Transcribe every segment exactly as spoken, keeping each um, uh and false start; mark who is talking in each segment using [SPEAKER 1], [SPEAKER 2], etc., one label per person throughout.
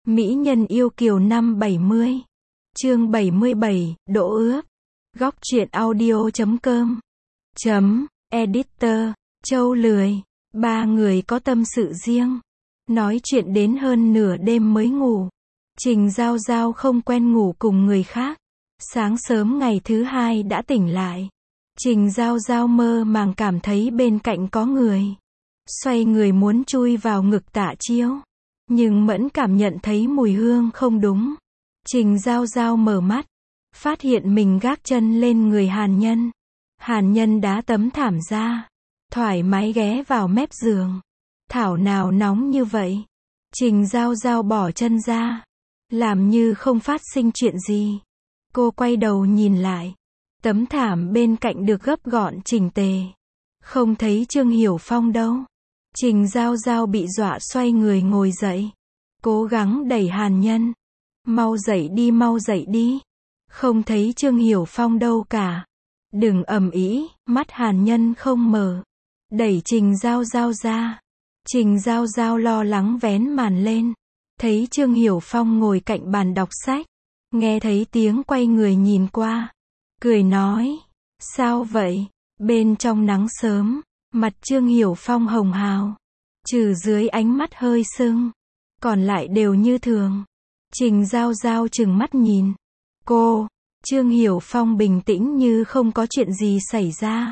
[SPEAKER 1] Mỹ nhân yêu kiều năm bảy mươi. Chương bảy mươi bảy, Đỗ ước. Góc truyện audio chấm com. Chấm, editor, Châu lười. Ba người có tâm sự riêng. Nói chuyện đến hơn nửa đêm mới ngủ. Trình Giao Giao không quen ngủ cùng người khác. Sáng sớm ngày thứ hai đã tỉnh lại. Trình Giao Giao mơ màng cảm thấy bên cạnh có người. Xoay người muốn chui vào ngực Tạ Chiếu. Nhưng Mẫn cảm nhận thấy mùi hương không đúng. Trình Giao Giao mở mắt. Phát hiện mình gác chân lên người Hàn Nhân. Hàn Nhân đá tấm thảm ra. Thoải mái ghé vào mép giường. Thảo nào nóng như vậy. Trình Giao Giao bỏ chân ra. Làm như không phát sinh chuyện gì. Cô quay đầu nhìn lại. Tấm thảm bên cạnh được gấp gọn chỉnh tề. Không thấy Trương Hiểu Phong đâu. Trình Giao Giao bị dọa xoay người ngồi dậy. Cố gắng đẩy Hàn Nhân. Mau dậy đi, mau dậy đi. Không thấy Trương Hiểu Phong đâu cả. Đừng ầm ĩ, mắt Hàn Nhân không mở. Đẩy Trình Giao Giao ra. Trình Giao Giao lo lắng vén màn lên. Thấy Trương Hiểu Phong ngồi cạnh bàn đọc sách. Nghe thấy tiếng quay người nhìn qua. Cười nói. Sao vậy? Bên trong nắng sớm. Mặt Trương Hiểu Phong hồng hào. Trừ dưới ánh mắt hơi sưng. Còn lại đều như thường. Trình Giao Giao trừng mắt nhìn. Cô. Trương Hiểu Phong bình tĩnh như không có chuyện gì xảy ra.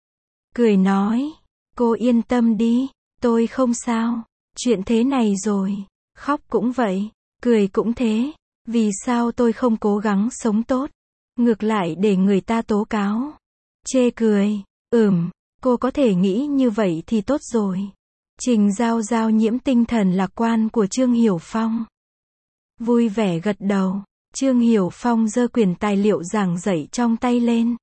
[SPEAKER 1] Cười nói. Cô yên tâm đi. Tôi không sao. Chuyện thế này rồi. Khóc cũng vậy. Cười cũng thế. Vì sao tôi không cố gắng sống tốt? Ngược lại để người ta tố cáo. Chê cười. Ừm. Cô có thể nghĩ như vậy thì tốt rồi. Trình Giao Giao nhiễm tinh thần lạc quan của Trương Hiểu Phong. Vui vẻ gật đầu. Trương Hiểu Phong giơ quyển tài liệu giảng dạy trong tay lên.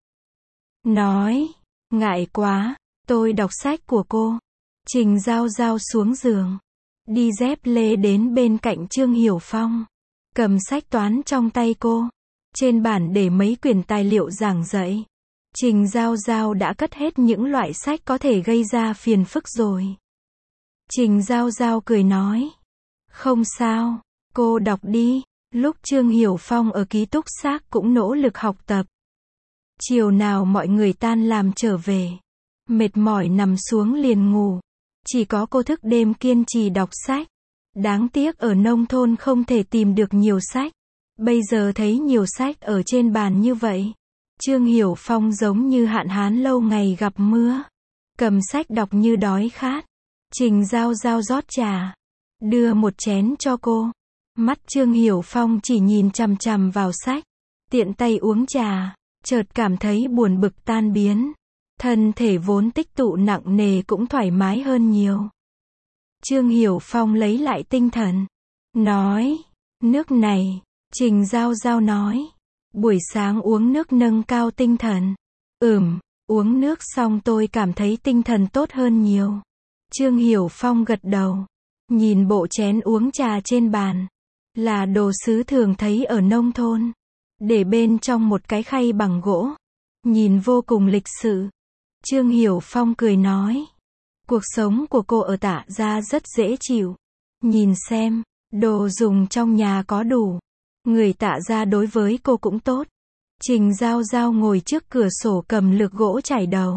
[SPEAKER 1] Nói. Ngại quá. Tôi đọc sách của cô. Trình Giao Giao xuống giường. Đi dép lê đến bên cạnh Trương Hiểu Phong. Cầm sách toán trong tay cô. Trên bàn để mấy quyển tài liệu giảng dạy. Trình Giao Giao đã cất hết những loại sách có thể gây ra phiền phức rồi. Trình Giao Giao cười nói. Không sao, cô đọc đi. Lúc Trương Hiểu Phong ở ký túc xá cũng nỗ lực học tập. Chiều nào mọi người tan làm trở về. Mệt mỏi nằm xuống liền ngủ. Chỉ có cô thức đêm kiên trì đọc sách. Đáng tiếc ở nông thôn không thể tìm được nhiều sách. Bây giờ thấy nhiều sách ở trên bàn như vậy. Trương Hiểu Phong giống như hạn hán lâu ngày gặp mưa. Cầm sách đọc như đói khát. Trình Giao Giao rót trà. Đưa một chén cho cô. Mắt Trương Hiểu Phong chỉ nhìn chằm chằm vào sách. Tiện tay uống trà. Chợt cảm thấy buồn bực tan biến. Thân thể vốn tích tụ nặng nề cũng thoải mái hơn nhiều. Trương Hiểu Phong lấy lại tinh thần. Nói. Nước này. Trình Giao Giao nói. Buổi sáng uống nước nâng cao tinh thần. Ừm, uống nước xong tôi cảm thấy tinh thần tốt hơn nhiều. Trương Hiểu Phong gật đầu. Nhìn bộ chén uống trà trên bàn. Là đồ sứ thường thấy ở nông thôn. Để bên trong một cái khay bằng gỗ. Nhìn vô cùng lịch sự. Trương Hiểu Phong cười nói. Cuộc sống của cô ở Tạ gia rất dễ chịu. Nhìn xem, đồ dùng trong nhà có đủ. Người Tạ gia đối với cô cũng tốt. Trình Giao Giao ngồi trước cửa sổ cầm lược gỗ chải đầu.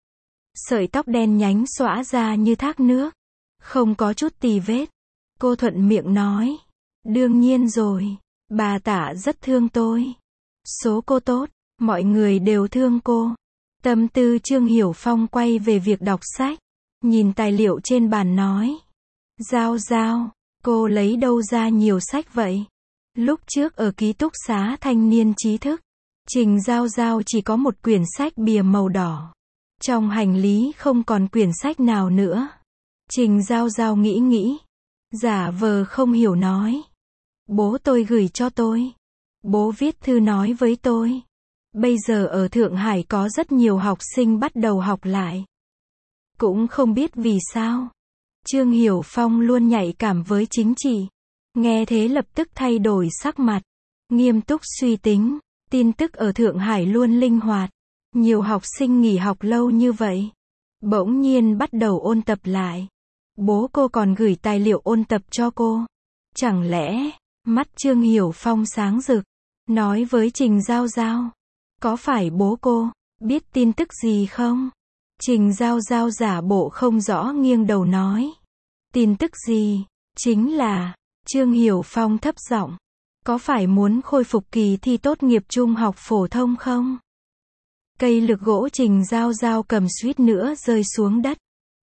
[SPEAKER 1] Sợi tóc đen nhánh xõa ra như thác nước. Không có chút tì vết. Cô thuận miệng nói. Đương nhiên rồi. Bà Tạ rất thương tôi. Số cô tốt. Mọi người đều thương cô. Tâm tư Trương Hiểu Phong quay về việc đọc sách. Nhìn tài liệu trên bàn nói. Giao Giao. Cô lấy đâu ra nhiều sách vậy? Lúc trước ở ký túc xá thanh niên trí thức. Trình Giao Giao chỉ có một quyển sách bìa màu đỏ. Trong hành lý không còn quyển sách nào nữa. Trình Giao Giao nghĩ nghĩ. Giả vờ không hiểu nói. Bố tôi gửi cho tôi. Bố viết thư nói với tôi. Bây giờ ở Thượng Hải có rất nhiều học sinh bắt đầu học lại. Cũng không biết vì sao. Trương Hiểu Phong luôn nhạy cảm với chính trị. Nghe thế lập tức thay đổi sắc mặt. Nghiêm túc suy tính. Tin tức ở Thượng Hải luôn linh hoạt. Nhiều học sinh nghỉ học lâu như vậy. Bỗng nhiên bắt đầu ôn tập lại. Bố cô còn gửi tài liệu ôn tập cho cô. Chẳng lẽ, mắt Trương Hiểu Phong sáng rực, nói với Trình Giao Giao, có phải bố cô biết tin tức gì không? Trình Giao Giao giả bộ không rõ nghiêng đầu nói, tin tức gì? Chính là, Trương Hiểu Phong thấp giọng, có phải muốn khôi phục kỳ thi tốt nghiệp trung học phổ thông không? Cây lược gỗ Trình Giao Giao cầm suýt nữa rơi xuống đất.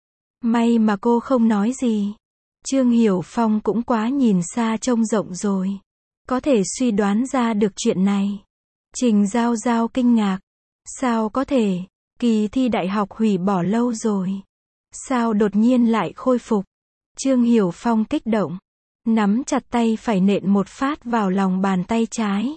[SPEAKER 1] May mà cô không nói gì. Trương Hiểu Phong cũng quá nhìn xa trông rộng rồi. Có thể suy đoán ra được chuyện này. Trình Giao Giao kinh ngạc. Sao có thể? Kỳ thi đại học hủy bỏ lâu rồi. Sao đột nhiên lại khôi phục? Trương Hiểu Phong kích động. Nắm chặt tay phải nện một phát vào lòng bàn tay trái.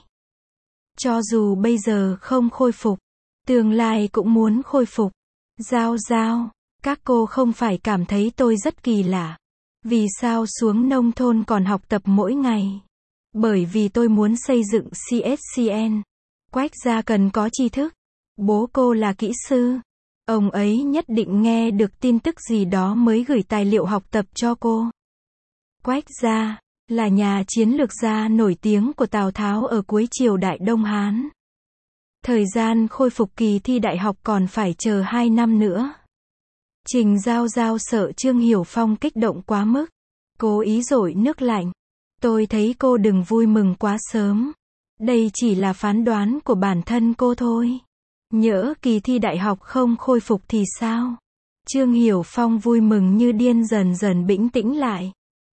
[SPEAKER 1] Cho dù bây giờ không khôi phục, tương lai cũng muốn khôi phục. Giao Giao, các cô không phải cảm thấy tôi rất kỳ lạ. Vì sao xuống nông thôn còn học tập mỗi ngày? Bởi vì tôi muốn xây dựng xê ét xê en. Quách gia cần có tri thức. Bố cô là kỹ sư. Ông ấy nhất định nghe được tin tức gì đó mới gửi tài liệu học tập cho cô. Quách gia là nhà chiến lược gia nổi tiếng của Tào Tháo ở cuối triều đại Đông Hán. Thời gian khôi phục kỳ thi đại học còn phải chờ hai năm nữa. Trình Giao Giao sợ Trương Hiểu Phong kích động quá mức. Cố ý dội nước lạnh. Tôi thấy cô đừng vui mừng quá sớm. Đây chỉ là phán đoán của bản thân cô thôi. Nhỡ kỳ thi đại học không khôi phục thì sao? Trương Hiểu Phong vui mừng như điên dần dần bĩnh tĩnh lại.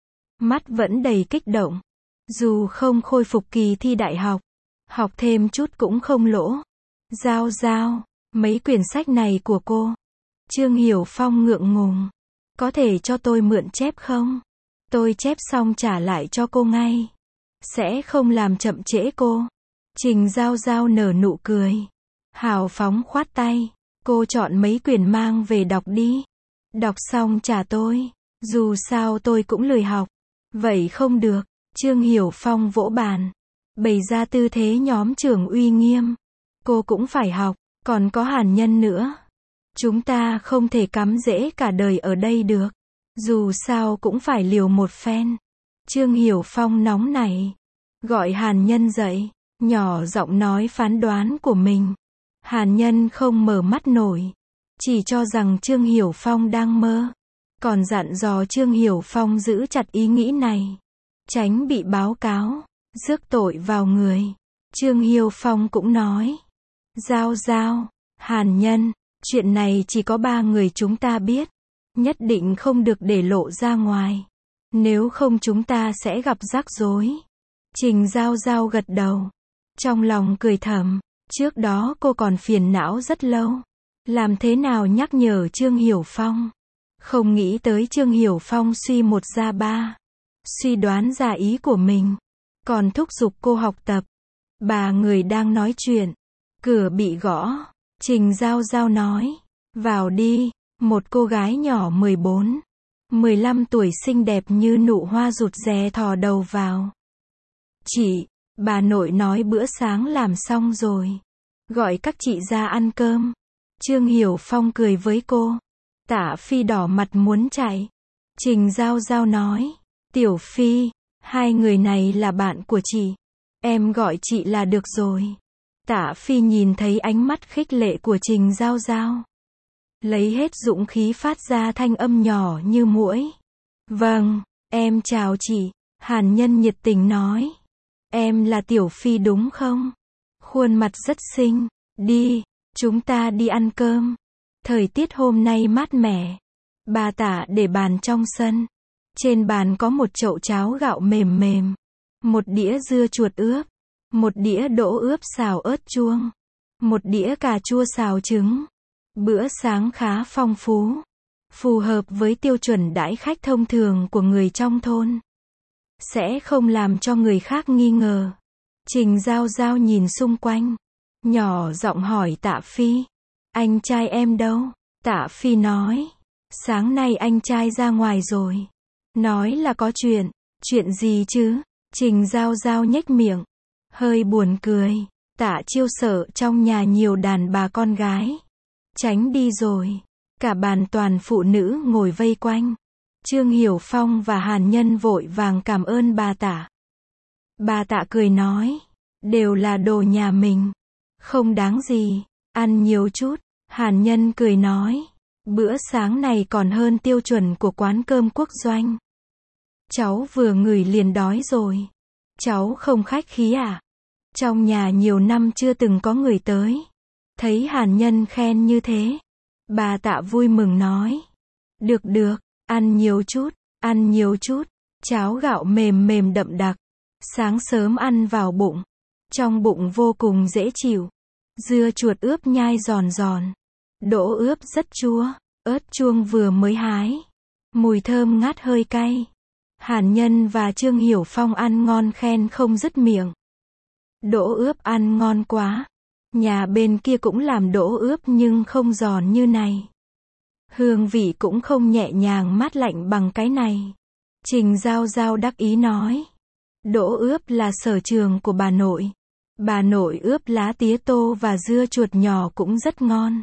[SPEAKER 1] Mắt vẫn đầy kích động. Dù không khôi phục kỳ thi đại học, học thêm chút cũng không lỗ. Giao Giao, mấy quyển sách này của cô. Trương Hiểu Phong ngượng ngùng. Có thể cho tôi mượn chép không? Tôi chép xong trả lại cho cô ngay. Sẽ không làm chậm trễ cô. Trình Giao Giao nở nụ cười. Hào phóng khoát tay. Cô chọn mấy quyển mang về đọc đi. Đọc xong trả tôi. Dù sao tôi cũng lười học. Vậy không được. Trương Hiểu Phong vỗ bàn. Bày ra tư thế nhóm trưởng uy nghiêm. Cô cũng phải học. Còn có Hàn Nhân nữa. Chúng ta không thể cắm rễ cả đời ở đây được. Dù sao cũng phải liều một phen. Trương Hiểu Phong nóng nảy. Gọi Hàn Nhân dậy. Nhỏ giọng nói phán đoán của mình. Hàn Nhân không mở mắt nổi. Chỉ cho rằng Trương Hiểu Phong đang mơ. Còn dặn dò Trương Hiểu Phong giữ chặt ý nghĩ này. Tránh bị báo cáo. Rước tội vào người. Trương Hiểu Phong cũng nói. Giao Giao, Hàn Nhân. Chuyện này chỉ có ba người chúng ta biết. Nhất định không được để lộ ra ngoài. Nếu không chúng ta sẽ gặp rắc rối. Trình Giao Giao gật đầu. Trong lòng cười thầm. Trước đó cô còn phiền não rất lâu. Làm thế nào nhắc nhở Trương Hiểu Phong. Không nghĩ tới Trương Hiểu Phong suy một ra ba. Suy đoán ra ý của mình. Còn thúc giục cô học tập. Ba người đang nói chuyện. Cửa bị gõ. Trình Giao Giao nói. Vào đi. Một cô gái nhỏ mười bốn, mười lăm tuổi xinh đẹp như nụ hoa rụt rè thò đầu vào. Chị, bà nội nói bữa sáng làm xong rồi. Gọi các chị ra ăn cơm. Trương Hiểu Phong cười với cô. Tạ Phi đỏ mặt muốn chạy. Trình Giao Giao nói. Tiểu Phi, hai người này là bạn của chị. Em gọi chị là được rồi. Tạ Phi nhìn thấy ánh mắt khích lệ của Trình Giao Giao. Lấy hết dũng khí phát ra thanh âm nhỏ như muỗi. Vâng, em chào chị. Hàn Nhân nhiệt tình nói. Em là Tiểu Phi đúng không? Khuôn mặt rất xinh. Đi, chúng ta đi ăn cơm. Thời tiết hôm nay mát mẻ. Bà Tạ để bàn trong sân. Trên bàn có một chậu cháo gạo mềm mềm. Một đĩa dưa chuột ướp. Một đĩa đỗ ướp xào ớt chuông. Một đĩa cà chua xào trứng. Bữa sáng khá phong phú. Phù hợp với tiêu chuẩn đãi khách thông thường của người trong thôn. Sẽ không làm cho người khác nghi ngờ. Trình Giao Giao nhìn xung quanh. Nhỏ giọng hỏi Tạ Phi. Anh trai em đâu? Tạ Phi nói. Sáng nay anh trai ra ngoài rồi. Nói là có chuyện. Chuyện gì chứ? Trình Giao Giao nhếch miệng. Hơi buồn cười. Tạ Chiêu sợ trong nhà nhiều đàn bà con gái. Tránh đi rồi. Cả bàn toàn phụ nữ ngồi vây quanh. Trương Hiểu Phong và Hàn Nhân vội vàng cảm ơn bà Tạ. Bà Tạ cười nói, đều là đồ nhà mình, không đáng gì, ăn nhiều chút. Hàn Nhân cười nói, bữa sáng này còn hơn tiêu chuẩn của quán cơm quốc doanh. Cháu vừa ngửi liền đói rồi. Cháu không khách khí à? Trong nhà nhiều năm chưa từng có người tới. Thấy Hàn Nhân khen như thế, bà Tạ vui mừng nói, được được, ăn nhiều chút, ăn nhiều chút. Cháo gạo mềm mềm đậm đặc, sáng sớm ăn vào bụng, trong bụng vô cùng dễ chịu. Dưa chuột ướp nhai giòn giòn, đỗ ướp rất chua, ớt chuông vừa mới hái, mùi thơm ngát hơi cay. Hàn Nhân và Trương Hiểu Phong ăn ngon khen không dứt miệng. Đỗ ướp ăn ngon quá. Nhà bên kia cũng làm đỗ ướp nhưng không giòn như này. Hương vị cũng không nhẹ nhàng mát lạnh bằng cái này. Trình Giao Giao đắc ý nói, đỗ ướp là sở trường của bà nội. Bà nội ướp lá tía tô và dưa chuột nhỏ cũng rất ngon.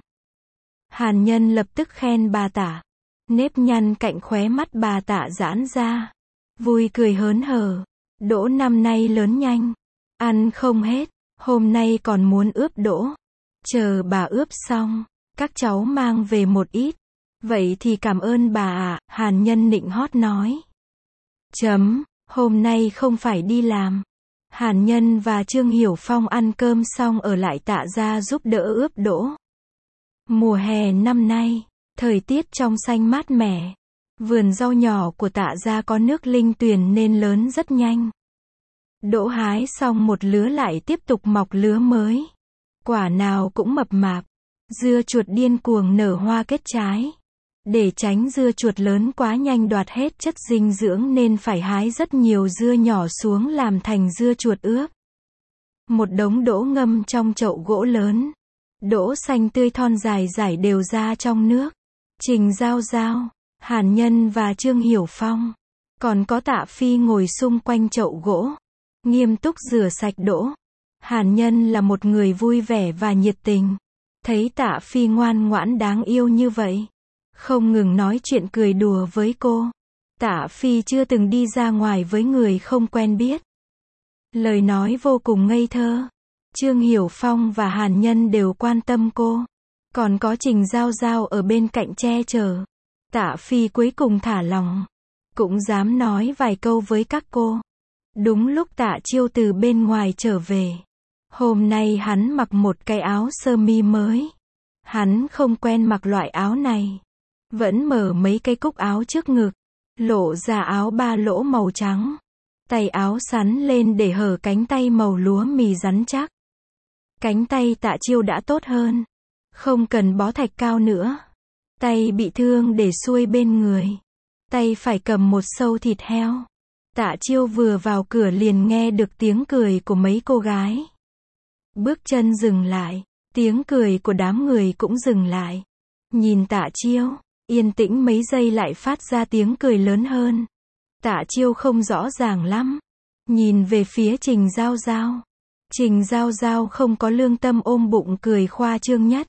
[SPEAKER 1] Hàn Nhân lập tức khen bà Tạ. Nếp nhăn cạnh khóe mắt bà Tạ giãn ra. Vui cười hớn hở. Đỗ năm nay lớn nhanh. Ăn không hết. Hôm nay còn muốn ướp đỗ. Chờ bà ướp xong, các cháu mang về một ít. Vậy thì cảm ơn bà ạ, à, Hàn Nhân nịnh hót nói. Chấm, hôm nay không phải đi làm. Hàn Nhân và Trương Hiểu Phong ăn cơm xong ở lại Tạ gia giúp đỡ ướp đỗ. Mùa hè năm nay, thời tiết trong xanh mát mẻ. Vườn rau nhỏ của Tạ gia có nước linh tuyền nên lớn rất nhanh. Đỗ hái xong một lứa lại tiếp tục mọc lứa mới. Quả nào cũng mập mạp. Dưa chuột điên cuồng nở hoa kết trái. Để tránh dưa chuột lớn quá nhanh đoạt hết chất dinh dưỡng nên phải hái rất nhiều dưa nhỏ xuống làm thành dưa chuột ướp. Một đống đỗ ngâm trong chậu gỗ lớn. Đỗ xanh tươi thon dài rải đều ra trong nước. Trình Giao Giao, Hàn Nhân và Trương Hiểu Phong. Còn có Tạ Phi ngồi xung quanh chậu gỗ. Nghiêm túc rửa sạch đỗ. Hàn Nhân là một người vui vẻ và nhiệt tình. Thấy Tạ Phi ngoan ngoãn đáng yêu như vậy, không ngừng nói chuyện cười đùa với cô. Tạ Phi chưa từng đi ra ngoài với người không quen biết. Lời nói vô cùng ngây thơ. Trương Hiểu Phong và Hàn Nhân đều quan tâm cô. Còn có Trình Giao Giao ở bên cạnh che chở. Tạ Phi cuối cùng thả lòng. Cũng dám nói vài câu với các cô. Đúng lúc Tạ Chiêu từ bên ngoài trở về. Hôm nay hắn mặc một cái áo sơ mi mới. Hắn không quen mặc loại áo này. Vẫn mở mấy cái cúc áo trước ngực. Lộ ra áo ba lỗ màu trắng. Tay áo sắn lên để hở cánh tay màu lúa mì rắn chắc. Cánh tay Tạ Chiêu đã tốt hơn. Không cần bó thạch cao nữa. Tay bị thương để xuôi bên người. Tay phải cầm một sâu thịt heo. Tạ Chiêu vừa vào cửa liền nghe được tiếng cười của mấy cô gái. Bước chân dừng lại. Tiếng cười của đám người cũng dừng lại. Nhìn Tạ Chiêu. Yên tĩnh mấy giây lại phát ra tiếng cười lớn hơn. Tạ Chiêu không rõ ràng lắm. Nhìn về phía Trình Giao Giao. Trình Giao Giao không có lương tâm ôm bụng cười khoa trương nhất.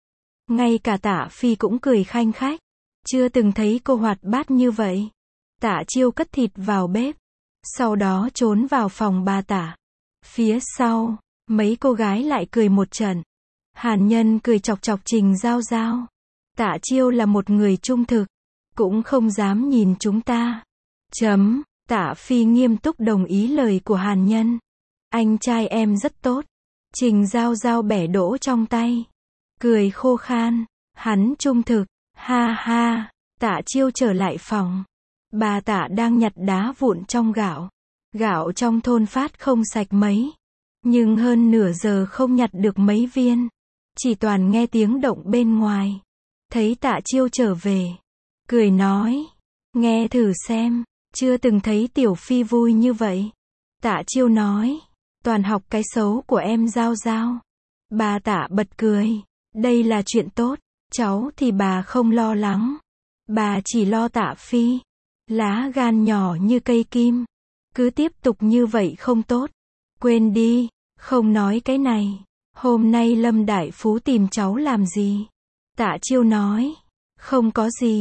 [SPEAKER 1] Ngay cả Tạ Phi cũng cười khanh khách. Chưa từng thấy cô hoạt bát như vậy. Tạ Chiêu cất thịt vào bếp. Sau đó trốn vào phòng bà Tạ. Phía sau, mấy cô gái lại cười một trận. Hàn Nhân cười chọc chọc Trình Giao Giao. Tạ Chiêu là một người trung thực. Cũng không dám nhìn chúng ta. Chấm, Tạ Phi nghiêm túc đồng ý lời của Hàn Nhân. Anh trai em rất tốt. Trình Giao Giao bẻ đỗ trong tay. Cười khô khan. Hắn trung thực. Ha ha. Tạ Chiêu trở lại phòng. Bà Tạ đang nhặt đá vụn trong gạo. Gạo trong thôn phát không sạch mấy. Nhưng hơn nửa giờ không nhặt được mấy viên. Chỉ toàn nghe tiếng động bên ngoài. Thấy Tạ Chiêu trở về. Cười nói. Nghe thử xem. Chưa từng thấy Tiểu Phi vui như vậy. Tạ Chiêu nói. Toàn học cái xấu của em Giao Giao. Bà Tạ bật cười. Đây là chuyện tốt. Cháu thì bà không lo lắng. Bà chỉ lo Tạ Phi. Lá gan nhỏ như cây kim. Cứ tiếp tục như vậy không tốt. Quên đi. Không nói cái này. Hôm nay Lâm Đại Phú tìm cháu làm gì? Tạ Chiêu nói. Không có gì.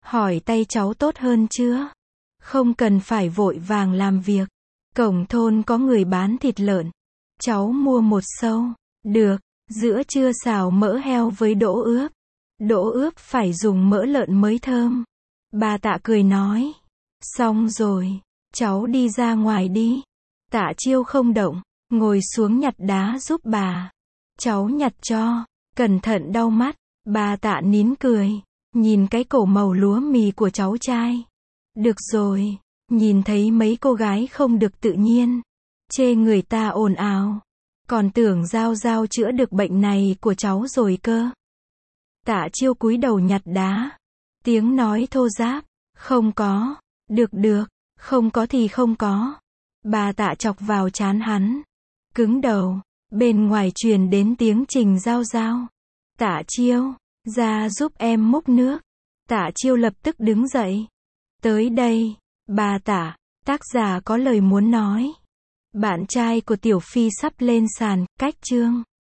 [SPEAKER 1] hỏi tay cháu tốt hơn chưa? Không cần phải vội vàng làm việc. Cổng thôn có người bán thịt lợn. Cháu mua một sâu. Được, giữa trưa xào mỡ heo với đỗ ướp. Đỗ ướp phải dùng mỡ lợn mới thơm. Bà Tạ cười nói. Xong rồi, cháu đi ra ngoài đi. Tạ Chiêu không động, ngồi xuống nhặt đá giúp bà. Cháu nhặt cho, cẩn thận đau mắt. Bà Tạ nín cười, nhìn cái cổ màu lúa mì của cháu trai. Được rồi, nhìn thấy mấy cô gái không được tự nhiên, chê người ta ồn ào, còn tưởng Giao Giao chữa được bệnh này của cháu rồi cơ. Tạ Chiêu cúi đầu nhặt đá, tiếng nói thô ráp, không có, được được, không có thì không có. Bà Tạ chọc vào trán hắn, cứng đầu, bên ngoài truyền đến tiếng Trình Giao Giao. Tạ Chiêu, ra giúp em múc nước. Tạ Chiêu lập tức đứng dậy. Tới đây, bà Tạ, tác giả có lời muốn nói. Bạn trai của Tiểu Phi sắp lên sàn, cách chương.